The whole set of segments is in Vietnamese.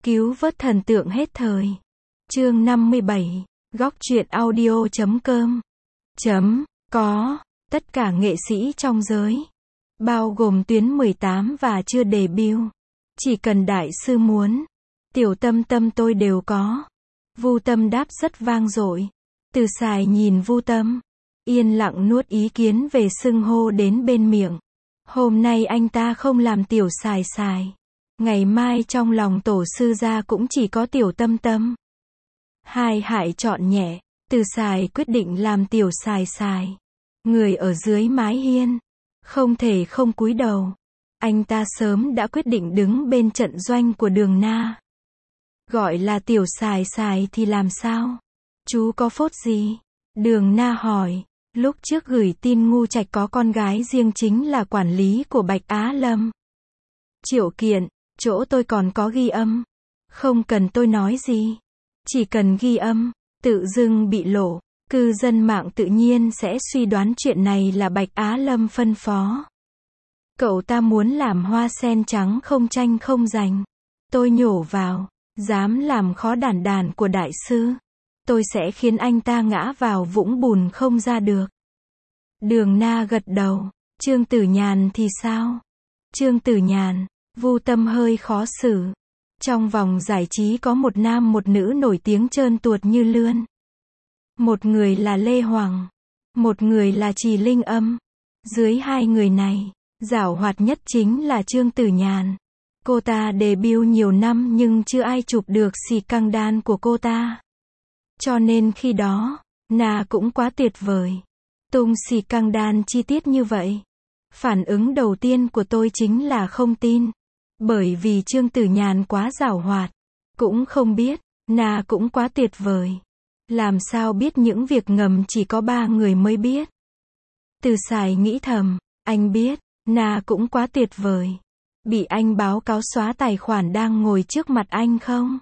Cứu vớt thần tượng hết thời. Chương 57. Góc truyện audio.com. Có. Tất cả nghệ sĩ trong giới, bao gồm tuyến 18 và chưa debut. Chỉ cần đại sư muốn. Tiểu Tâm Tâm tôi đều có. Vu Tâm đáp rất vang dội. Từ Sài nhìn Vu Tâm, yên lặng nuốt ý kiến về xưng hô đến bên miệng. Hôm nay anh ta không làm Tiểu Sài Sài. Ngày mai trong lòng tổ sư gia cũng chỉ có Tiểu Tâm Tâm. Hai hại chọn nhẹ, Từ Sài quyết định làm Tiểu Sài Sài. Người ở dưới mái hiên, không thể không cúi đầu. Anh ta sớm đã quyết định đứng bên trận doanh của Đường Na. Gọi là Tiểu Sài Sài thì làm sao? Chú có phốt gì? Đường Na hỏi. Lúc trước gửi tin Ngu Trạch có con gái riêng chính là quản lý của Bạch Á Lâm. Triệu kiện, chỗ tôi còn có ghi âm. Không cần tôi nói gì. Chỉ cần ghi âm, tự dưng bị lộ, cư dân mạng tự nhiên sẽ suy đoán chuyện này là Bạch Á Lâm phân phó. Cậu ta muốn làm hoa sen trắng không tranh không giành. Tôi nhổ vào, dám làm khó đàn đàn của đại sư. Tôi sẽ khiến anh ta ngã vào vũng bùn không ra được. Đường Na gật đầu. Trương Tử Nhàn thì sao? Trương Tử Nhàn, Vu Tâm hơi khó xử. Trong vòng giải trí có một nam một nữ nổi tiếng trơn tuột như lươn. Một người là Lê Hoàng, một người là Trì Linh Âm. Dưới hai người này, giảo hoạt nhất chính là Trương Tử Nhàn. Cô ta debut nhiều năm nhưng chưa ai chụp được xì căng đan của cô ta. Cho nên khi đó, Na cũng quá tuyệt vời. Tung xì căng đan chi tiết như vậy. Phản ứng đầu tiên của tôi chính là không tin. Bởi vì Trương Tử Nhàn quá giảo hoạt. Cũng không biết, Na cũng quá tuyệt vời. Làm sao biết những việc ngầm chỉ có 3 người mới biết. Từ Sài nghĩ thầm, anh biết, Na cũng quá tuyệt vời. Bị anh báo cáo xóa tài khoản đang ngồi trước mặt anh không?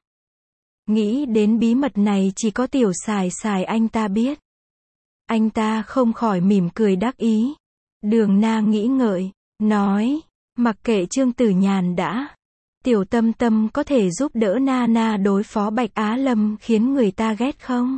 Nghĩ đến bí mật này chỉ có Tiểu Sài Sài anh ta biết. Anh ta không khỏi mỉm cười đắc ý. Đường Na nghĩ ngợi, nói, mặc kệ Trương Tử Nhàn đã. Tiểu Tâm Tâm có thể giúp đỡ Na đối phó Bạch Á Lâm khiến người ta ghét không?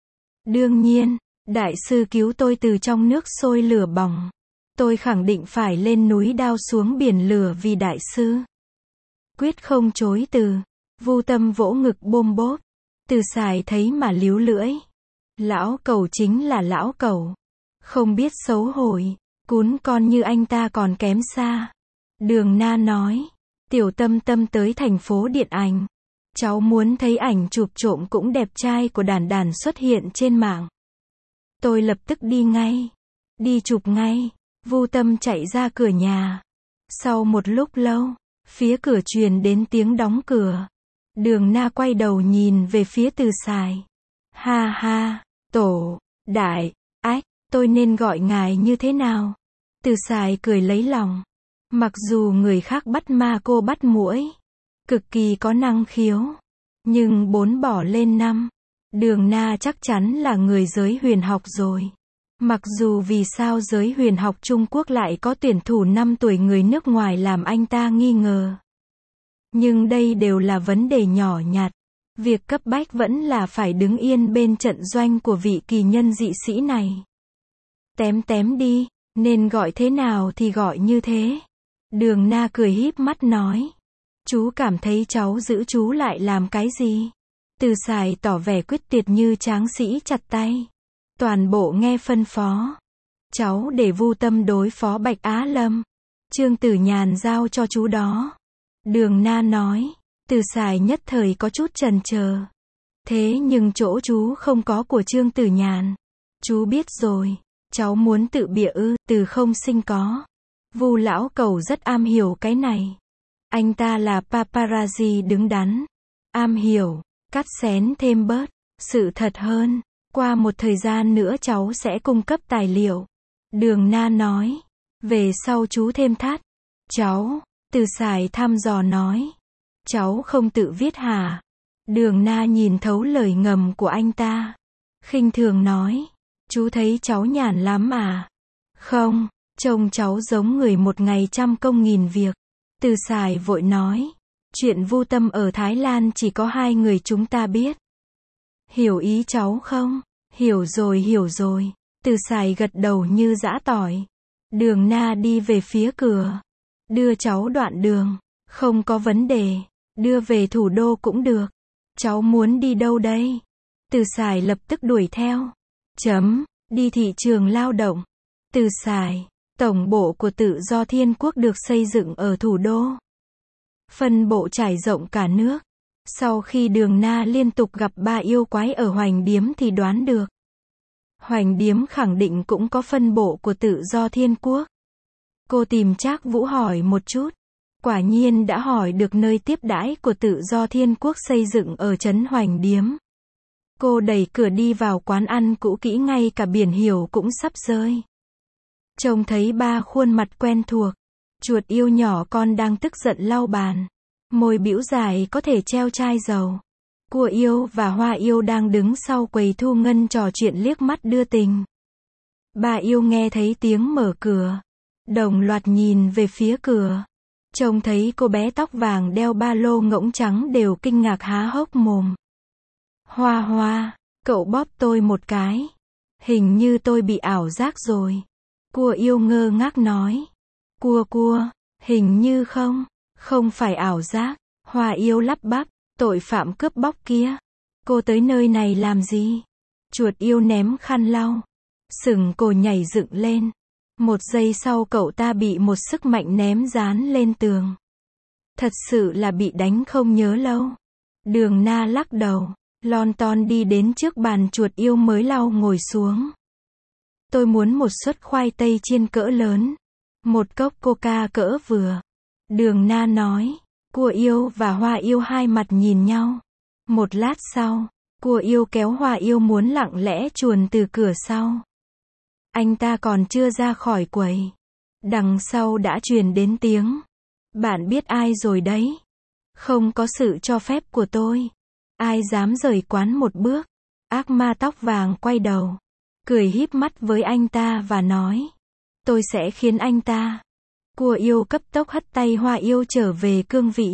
Đương nhiên, đại sư cứu tôi từ trong nước sôi lửa bỏng. Tôi khẳng định phải lên núi đao xuống biển lửa vì đại sư. Quyết không chối từ. Vu Tâm vỗ ngực bôm bốp. Từ Sài thấy mà líu lưỡi. Lão cẩu chính là lão cẩu. Không biết xấu hổ. Cún con như anh ta còn kém xa. Đường Na nói. Tiểu Tâm Tâm tới thành phố điện ảnh. Cháu muốn thấy ảnh chụp trộm cũng đẹp trai của đàn đàn xuất hiện trên mạng. Tôi lập tức đi ngay. Đi chụp ngay. Vu Tâm chạy ra cửa nhà. Sau một lúc lâu, phía cửa truyền đến tiếng đóng cửa. Đường Na quay đầu nhìn về phía Từ Sài. Ha ha, tổ, đại, ách, tôi nên gọi ngài như thế nào? Từ Sài cười lấy lòng. Mặc dù người khác bắt ma cô bắt muỗi, cực kỳ có năng khiếu, nhưng 4 bỏ lên 5. Đường Na chắc chắn là người giới huyền học rồi. Mặc dù vì sao giới huyền học Trung Quốc lại có tuyển thủ 5 tuổi người nước ngoài làm anh ta nghi ngờ. Nhưng đây đều là vấn đề nhỏ nhặt. Việc cấp bách vẫn là phải đứng yên bên trận doanh của vị kỳ nhân dị sĩ này. Tém đi, nên gọi thế nào thì gọi như thế. Đường Na cười híp mắt nói. Chú cảm thấy cháu giữ chú lại làm cái gì? Từ Sài tỏ vẻ quyết tuyệt như tráng sĩ chặt tay. Toàn bộ nghe phân phó. Cháu để Vu Tâm đối phó Bạch Á Lâm. Trương Tử Nhàn giao cho chú đó. Đường Na nói. Từ Sài nhất thời có chút chần chờ. Thế nhưng chỗ chú không có của Trương Tử Nhàn. Chú biết rồi. Cháu muốn tự bịa ư? Từ không sinh có. Vu lão cẩu rất am hiểu cái này. Anh ta là paparazzi đứng đắn. Am hiểu, cắt xén thêm bớt. Sự thật hơn. Qua một thời gian nữa cháu sẽ cung cấp tài liệu. Đường Na nói. Về sau chú thêm thắt. Cháu, Từ Sài thăm dò nói. Cháu không tự viết hả? Đường Na nhìn thấu lời ngầm của anh ta. Khinh thường nói. Chú thấy cháu nhàn lắm à? Không, trông cháu giống người một ngày trăm công nghìn việc. Từ Sài vội nói. Chuyện Vu Tâm ở Thái Lan chỉ có 2 người chúng ta biết. Hiểu ý cháu không? Hiểu rồi. Từ Sài gật đầu như giã tỏi. Đường Na đi về phía cửa. Đưa cháu đoạn đường. Không có vấn đề. Đưa về thủ đô cũng được. Cháu muốn đi đâu đây? Từ Sài lập tức đuổi theo. Đi thị trường lao động. Từ Sài. Tổng bộ của Tự do Thiên Quốc được xây dựng ở thủ đô. Phân bộ trải rộng cả nước. Sau khi Đường Na liên tục gặp 3 yêu quái ở Hoành Điếm thì đoán được. Hoành Điếm khẳng định cũng có phân bộ của Tự do Thiên Quốc. Cô tìm Trác Vũ hỏi một chút. Quả nhiên đã hỏi được nơi tiếp đãi của Tự do Thiên Quốc xây dựng ở trấn Hoành Điếm. Cô đẩy cửa đi vào quán ăn cũ kỹ, ngay cả biển hiệu cũng sắp rơi. Trông thấy 3 khuôn mặt quen thuộc. Chuột yêu nhỏ con đang tức giận lau bàn. Môi bĩu dài có thể treo chai dầu. Cua yêu và Hoa yêu đang đứng sau quầy thu ngân trò chuyện liếc mắt đưa tình. 3 yêu nghe thấy tiếng mở cửa. Đồng loạt nhìn về phía cửa. Trông thấy cô bé tóc vàng đeo ba lô ngỗng trắng đều kinh ngạc há hốc mồm. Hoa, cậu bóp tôi một cái. Hình như tôi bị ảo giác rồi. Cua yêu ngơ ngác nói. Cua, hình như không phải ảo giác. Hoa yêu lắp bắp, tội phạm cướp bóc kia. Cô tới nơi này làm gì? Chuột yêu ném khăn lau. Sừng cổ nhảy dựng lên. 1 giây sau cậu ta bị một sức mạnh ném dán lên tường. Thật sự là bị đánh không nhớ lâu. Đường Na lắc đầu, lon ton đi đến trước bàn chuột yêu mới lau ngồi xuống. Tôi muốn một suất khoai tây chiên cỡ lớn. 1 cốc coca cỡ vừa. Đường Na nói. Cua yêu và Hoa yêu hai mặt nhìn nhau. Một lát sau, Cua yêu kéo Hoa yêu muốn lặng lẽ chuồn từ cửa sau. Anh ta còn chưa ra khỏi quầy. Đằng sau đã truyền đến tiếng. Bạn biết ai rồi đấy. Không có sự cho phép của tôi. Ai dám rời quán một bước. Ác ma tóc vàng quay đầu. Cười híp mắt với anh ta và nói. Tôi sẽ khiến anh ta. Cua yêu cấp tốc hất tay Hoa yêu trở về cương vị.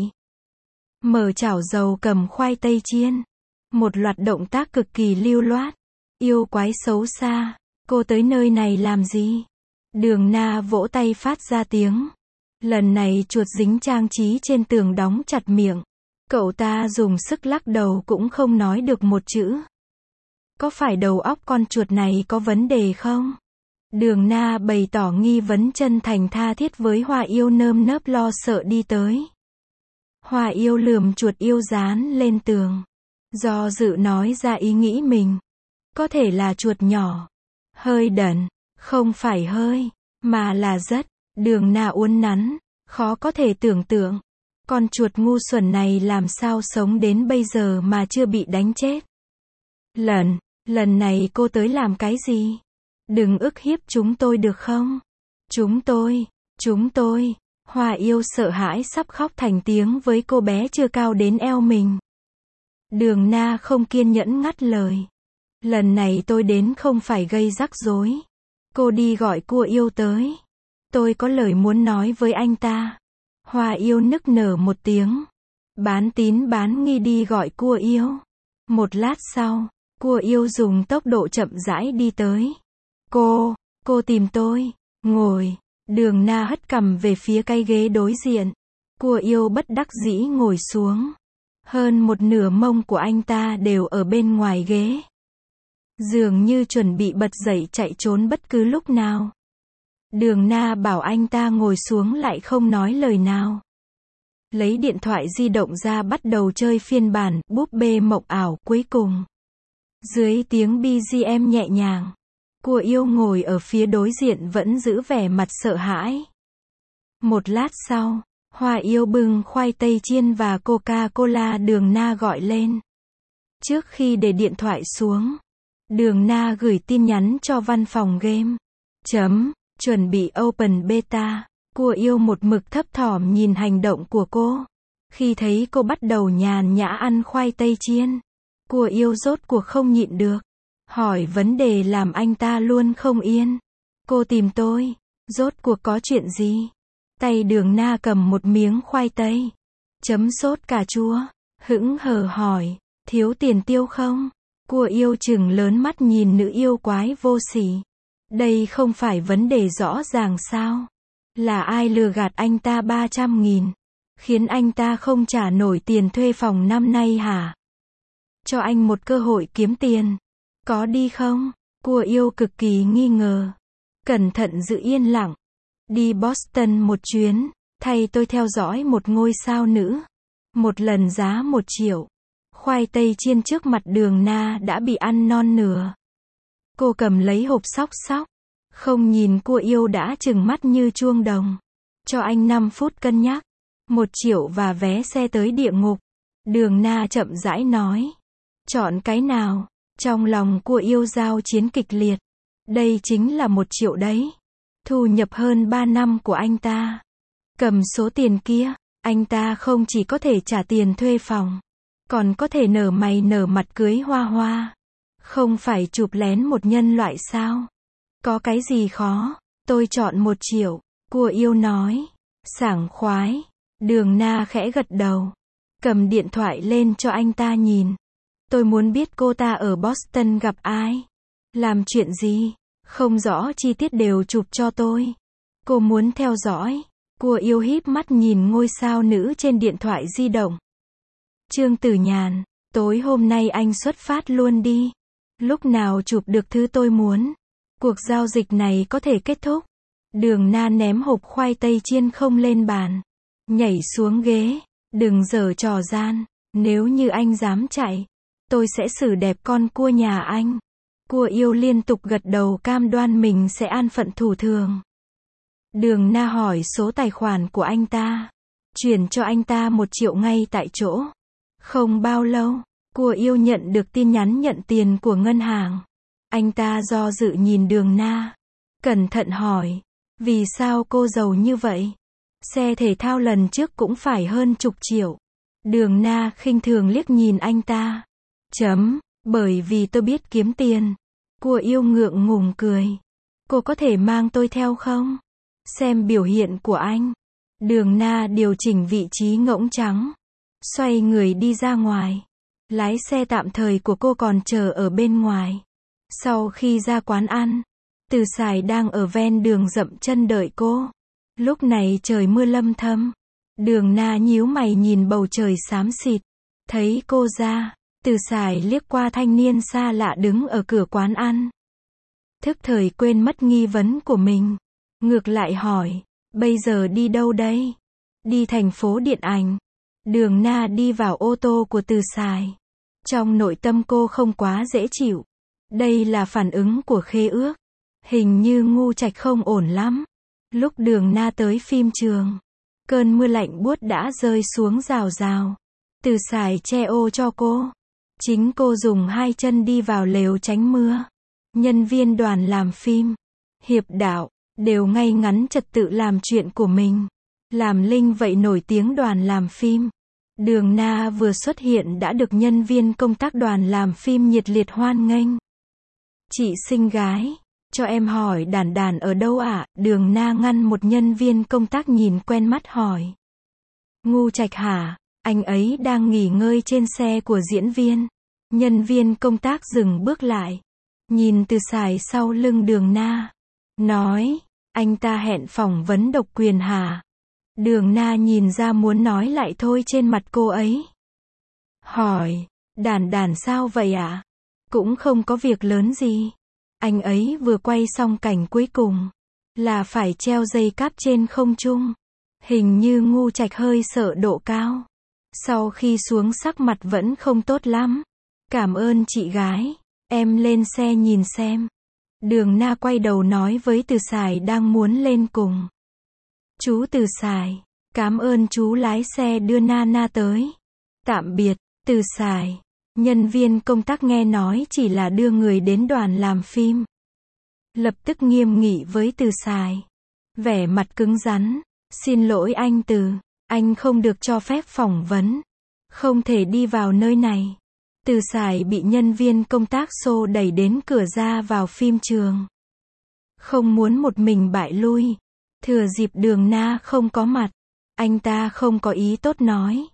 Mở chảo dầu cầm khoai tây chiên. Một loạt động tác cực kỳ lưu loát. Yêu quái xấu xa. Cô tới nơi này làm gì? Đường Na vỗ tay phát ra tiếng. Lần này chuột dính trang trí trên tường đóng chặt miệng. Cậu ta dùng sức lắc đầu cũng không nói được một chữ. Có phải đầu óc con chuột này có vấn đề không? Đường Na bày tỏ nghi vấn chân thành tha thiết với Hoa yêu nơm nớp lo sợ đi tới. Hoa yêu lườm chuột yêu dán lên tường. Do dự nói ra ý nghĩ mình. Có thể là chuột nhỏ. Hơi đần. Không phải hơi. Mà là rất. Đường Na uốn nắn. Khó có thể tưởng tượng. Con chuột ngu xuẩn này làm sao sống đến bây giờ mà chưa bị đánh chết. Lần này cô tới làm cái gì? Đừng ức hiếp chúng tôi được không? Chúng tôi. Hoa yêu sợ hãi sắp khóc thành tiếng với cô bé chưa cao đến eo mình. Đường Na không kiên nhẫn ngắt lời. Lần này tôi đến không phải gây rắc rối. Cô đi gọi Cua yêu tới. Tôi có lời muốn nói với anh ta. Hoa yêu nức nở một tiếng. Bán tín bán nghi đi gọi Cua yêu. Một lát sau, Cua yêu dùng tốc độ chậm rãi đi tới. Cô tìm tôi. Ngồi. Đường Na hất cằm về phía cái ghế đối diện. Cua yêu bất đắc dĩ ngồi xuống. Hơn một nửa mông của anh ta đều ở bên ngoài ghế. Dường như chuẩn bị bật dậy chạy trốn bất cứ lúc nào. Đường Na bảo anh ta ngồi xuống lại không nói lời nào. Lấy điện thoại di động ra bắt đầu chơi phiên bản búp bê mộng ảo cuối cùng. Dưới tiếng BGM nhẹ nhàng. Cua yêu ngồi ở phía đối diện vẫn giữ vẻ mặt sợ hãi. Một lát sau, Hoa yêu bưng khoai tây chiên và Coca-Cola Đường Na gọi lên. Trước khi để điện thoại xuống, Đường Na gửi tin nhắn cho văn phòng game. Chuẩn bị open beta. Cua yêu một mực thấp thỏm nhìn hành động của cô. Khi thấy cô bắt đầu nhàn nhã ăn khoai tây chiên, Cua yêu rốt cuộc không nhịn được. Hỏi vấn đề làm anh ta luôn không yên. Cô tìm tôi. Rốt cuộc có chuyện gì? Tay Đường Na cầm một miếng khoai tây. Chấm sốt cà chua. Hững hờ hỏi, thiếu tiền tiêu không? Cua yêu trừng lớn mắt nhìn nữ yêu quái vô sỉ. Đây không phải vấn đề rõ ràng sao? Là ai lừa gạt anh ta 300.000? Khiến anh ta không trả nổi tiền thuê phòng năm nay hả? Cho anh một cơ hội kiếm tiền. Có đi không? Cua yêu cực kỳ nghi ngờ. Cẩn thận giữ yên lặng. Đi Boston một chuyến, thay tôi theo dõi một ngôi sao nữ. Một lần giá 1 triệu. Khoai tây chiên trước mặt Đường Na đã bị ăn non nửa. Cô cầm lấy hộp xóc xóc. Không nhìn cua yêu đã trừng mắt như chuông đồng. Cho anh 5 phút cân nhắc. 1 triệu và vé xe tới địa ngục. Đường Na chậm rãi nói. Chọn cái nào? Trong lòng cua yêu giao chiến kịch liệt. Đây chính là 1 triệu đấy. Thu nhập hơn 3 năm của anh ta. Cầm số tiền kia, anh ta không chỉ có thể trả tiền thuê phòng, còn có thể nở mày nở mặt cưới Hoa Hoa. Không phải chụp lén một nhân loại sao? Có cái gì khó? Tôi chọn 1 triệu, cua yêu nói. Sảng khoái. Đường Na khẽ gật đầu. Cầm điện thoại lên cho anh ta nhìn. Tôi muốn biết cô ta ở Boston gặp ai? Làm chuyện gì? Không rõ chi tiết đều chụp cho tôi. Cô muốn theo dõi. Cua yêu híp mắt nhìn ngôi sao nữ trên điện thoại di động. Trương Tử Nhàn, tối hôm nay anh xuất phát luôn đi. Lúc nào chụp được thứ tôi muốn, cuộc giao dịch này có thể kết thúc. Đường Na ném hộp khoai tây chiên không lên bàn. Nhảy xuống ghế. Đừng giở trò gian. Nếu như anh dám chạy, tôi sẽ xử đẹp con cua nhà anh. Cua yêu liên tục gật đầu cam đoan mình sẽ an phận thủ thường. Đường Na hỏi số tài khoản của anh ta. Chuyển cho anh ta 1 triệu ngay tại chỗ. Không bao lâu, cua yêu nhận được tin nhắn nhận tiền của ngân hàng. Anh ta do dự nhìn Đường Na. Cẩn thận hỏi. Vì sao cô giàu như vậy? Xe thể thao lần trước cũng phải hơn chục triệu. Đường Na khinh thường liếc nhìn anh ta. Bởi vì tôi biết kiếm tiền. Cua yêu ngượng ngùng cười. Cô có thể mang tôi theo không? Xem biểu hiện của anh. Đường Na điều chỉnh vị trí ngỗng trắng. Xoay người đi ra ngoài. Lái xe tạm thời của cô còn chờ ở bên ngoài. Sau khi ra quán ăn, Từ Sài đang ở ven đường dậm chân đợi cô. Lúc này trời mưa lâm thâm. Đường Na nhíu mày nhìn bầu trời xám xịt. Thấy cô ra, Từ Sài liếc qua thanh niên xa lạ đứng ở cửa quán ăn. Thức thời quên mất nghi vấn của mình. Ngược lại hỏi, bây giờ đi đâu đây? Đi thành phố điện ảnh. Đường Na đi vào ô tô của Từ Sài. Trong nội tâm cô không quá dễ chịu. Đây là phản ứng của khế ước. Hình như Ngu Trạch không ổn lắm. Lúc Đường Na tới phim trường, cơn mưa lạnh buốt đã rơi xuống rào rào. Từ Sài che ô cho cô. Chính cô dùng 2 chân đi vào lều tránh mưa. Nhân viên đoàn làm phim, hiệp đạo, đều ngay ngắn trật tự làm chuyện của mình. Làm linh vậy nổi tiếng đoàn làm phim. Đường Na vừa xuất hiện đã được nhân viên công tác đoàn làm phim nhiệt liệt hoan nghênh. Chị xinh gái, cho em hỏi Đàn Đàn ở đâu ạ? Đường Na ngăn một nhân viên công tác nhìn quen mắt hỏi. Ngu Trạch hả? Anh ấy đang nghỉ ngơi trên xe của diễn viên. Nhân viên công tác dừng bước lại. Nhìn Từ Sài sau lưng Đường Na. Nói, anh ta hẹn phỏng vấn độc quyền hả? Đường Na nhìn ra muốn nói lại thôi trên mặt cô ấy. Hỏi, Đàn Đàn sao vậy ạ? Cũng không có việc lớn gì. Anh ấy vừa quay xong cảnh cuối cùng. Là phải treo dây cáp trên không trung. Hình như Ngu Trạch hơi sợ độ cao. Sau khi xuống sắc mặt vẫn không tốt lắm. Cảm ơn chị gái. Em lên xe nhìn xem. Đường Na quay đầu nói với Từ Sài đang muốn lên cùng. Chú Từ Sài, cảm ơn chú lái xe đưa Na tới. Tạm biệt, Từ Sài. Nhân viên công tác nghe nói chỉ là đưa người đến đoàn làm phim. Lập tức nghiêm nghị với Từ Sài. Vẻ mặt cứng rắn. Xin lỗi anh Từ, anh không được cho phép phỏng vấn. Không thể đi vào nơi này. Từ Sài bị nhân viên công tác xô đẩy đến cửa ra vào phim trường. Không muốn một mình bại lui. Thừa dịp Đường Na không có mặt. Anh ta không có ý tốt nói.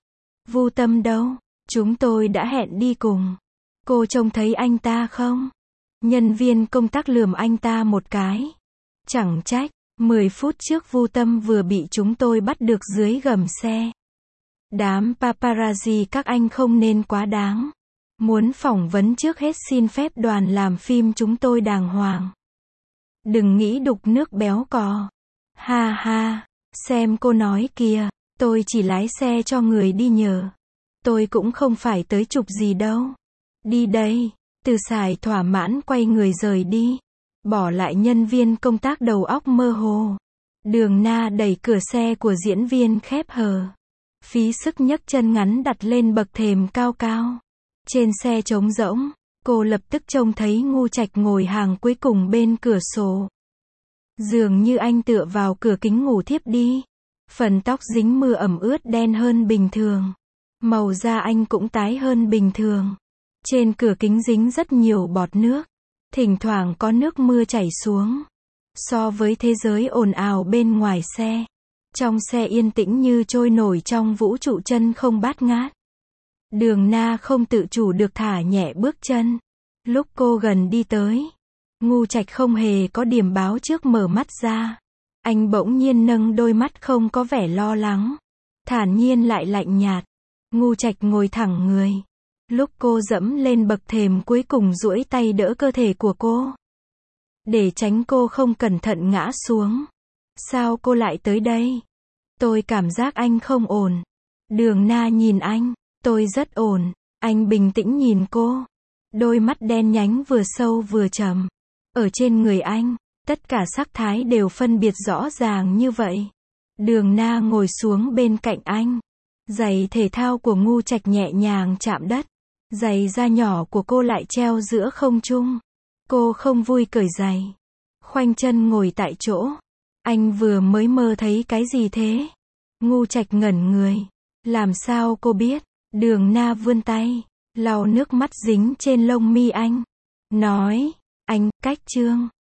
Vu Tâm đâu? Chúng tôi đã hẹn đi cùng. Cô trông thấy anh ta không? Nhân viên công tác lườm anh ta một cái. Chẳng trách, 10 phút trước Vu Tâm vừa bị chúng tôi bắt được dưới gầm xe. Đám paparazzi các anh không nên quá đáng. Muốn phỏng vấn trước hết xin phép đoàn làm phim chúng tôi đàng hoàng. Đừng nghĩ đục nước béo cò. Ha ha, xem cô nói kìa, tôi chỉ lái xe cho người đi nhờ. Tôi cũng không phải tới chụp gì đâu. Đi đây, Từ Sải thỏa mãn quay người rời đi. Bỏ lại nhân viên công tác đầu óc mơ hồ. Đường Na đẩy cửa xe của diễn viên khép hờ. Phí sức nhấc chân ngắn đặt lên bậc thềm cao cao. Trên xe trống rỗng, cô lập tức trông thấy Ngu Trạch ngồi hàng cuối cùng bên cửa sổ. Dường như anh tựa vào cửa kính ngủ thiếp đi. Phần tóc dính mưa ẩm ướt đen hơn bình thường. Màu da anh cũng tái hơn bình thường. Trên cửa kính dính rất nhiều bọt nước. Thỉnh thoảng có nước mưa chảy xuống. So với thế giới ồn ào bên ngoài xe, trong xe yên tĩnh như trôi nổi trong vũ trụ chân không bát ngát. Đường Na không tự chủ được thả nhẹ bước chân. Lúc cô gần đi tới, Ngu Trạch không hề có điểm báo trước mở mắt ra. Anh bỗng nhiên nâng đôi mắt không có vẻ lo lắng. Thản nhiên lại lạnh nhạt. Ngu Trạch ngồi thẳng người. Lúc cô dẫm lên bậc thềm cuối cùng duỗi tay đỡ cơ thể của cô. Để tránh cô không cẩn thận ngã xuống. Sao cô lại tới đây? Tôi cảm giác anh không ổn. Đường Na nhìn anh. Tôi rất ổn. Anh bình tĩnh nhìn cô. Đôi mắt đen nhánh vừa sâu vừa trầm. Ở trên người anh, tất cả sắc thái đều phân biệt rõ ràng như vậy. Đường Na ngồi xuống bên cạnh anh. Giày thể thao của Ngu Trạch nhẹ nhàng chạm đất. Giày da nhỏ của cô lại treo giữa không trung. Cô không vui cởi giày. Khoanh chân ngồi tại chỗ. Anh vừa mới mơ thấy cái gì thế? Ngu Trạch ngẩn người. Làm sao cô biết? Đường Na vươn tay, lau nước mắt dính trên lông mi anh. Nói, anh, cách chương.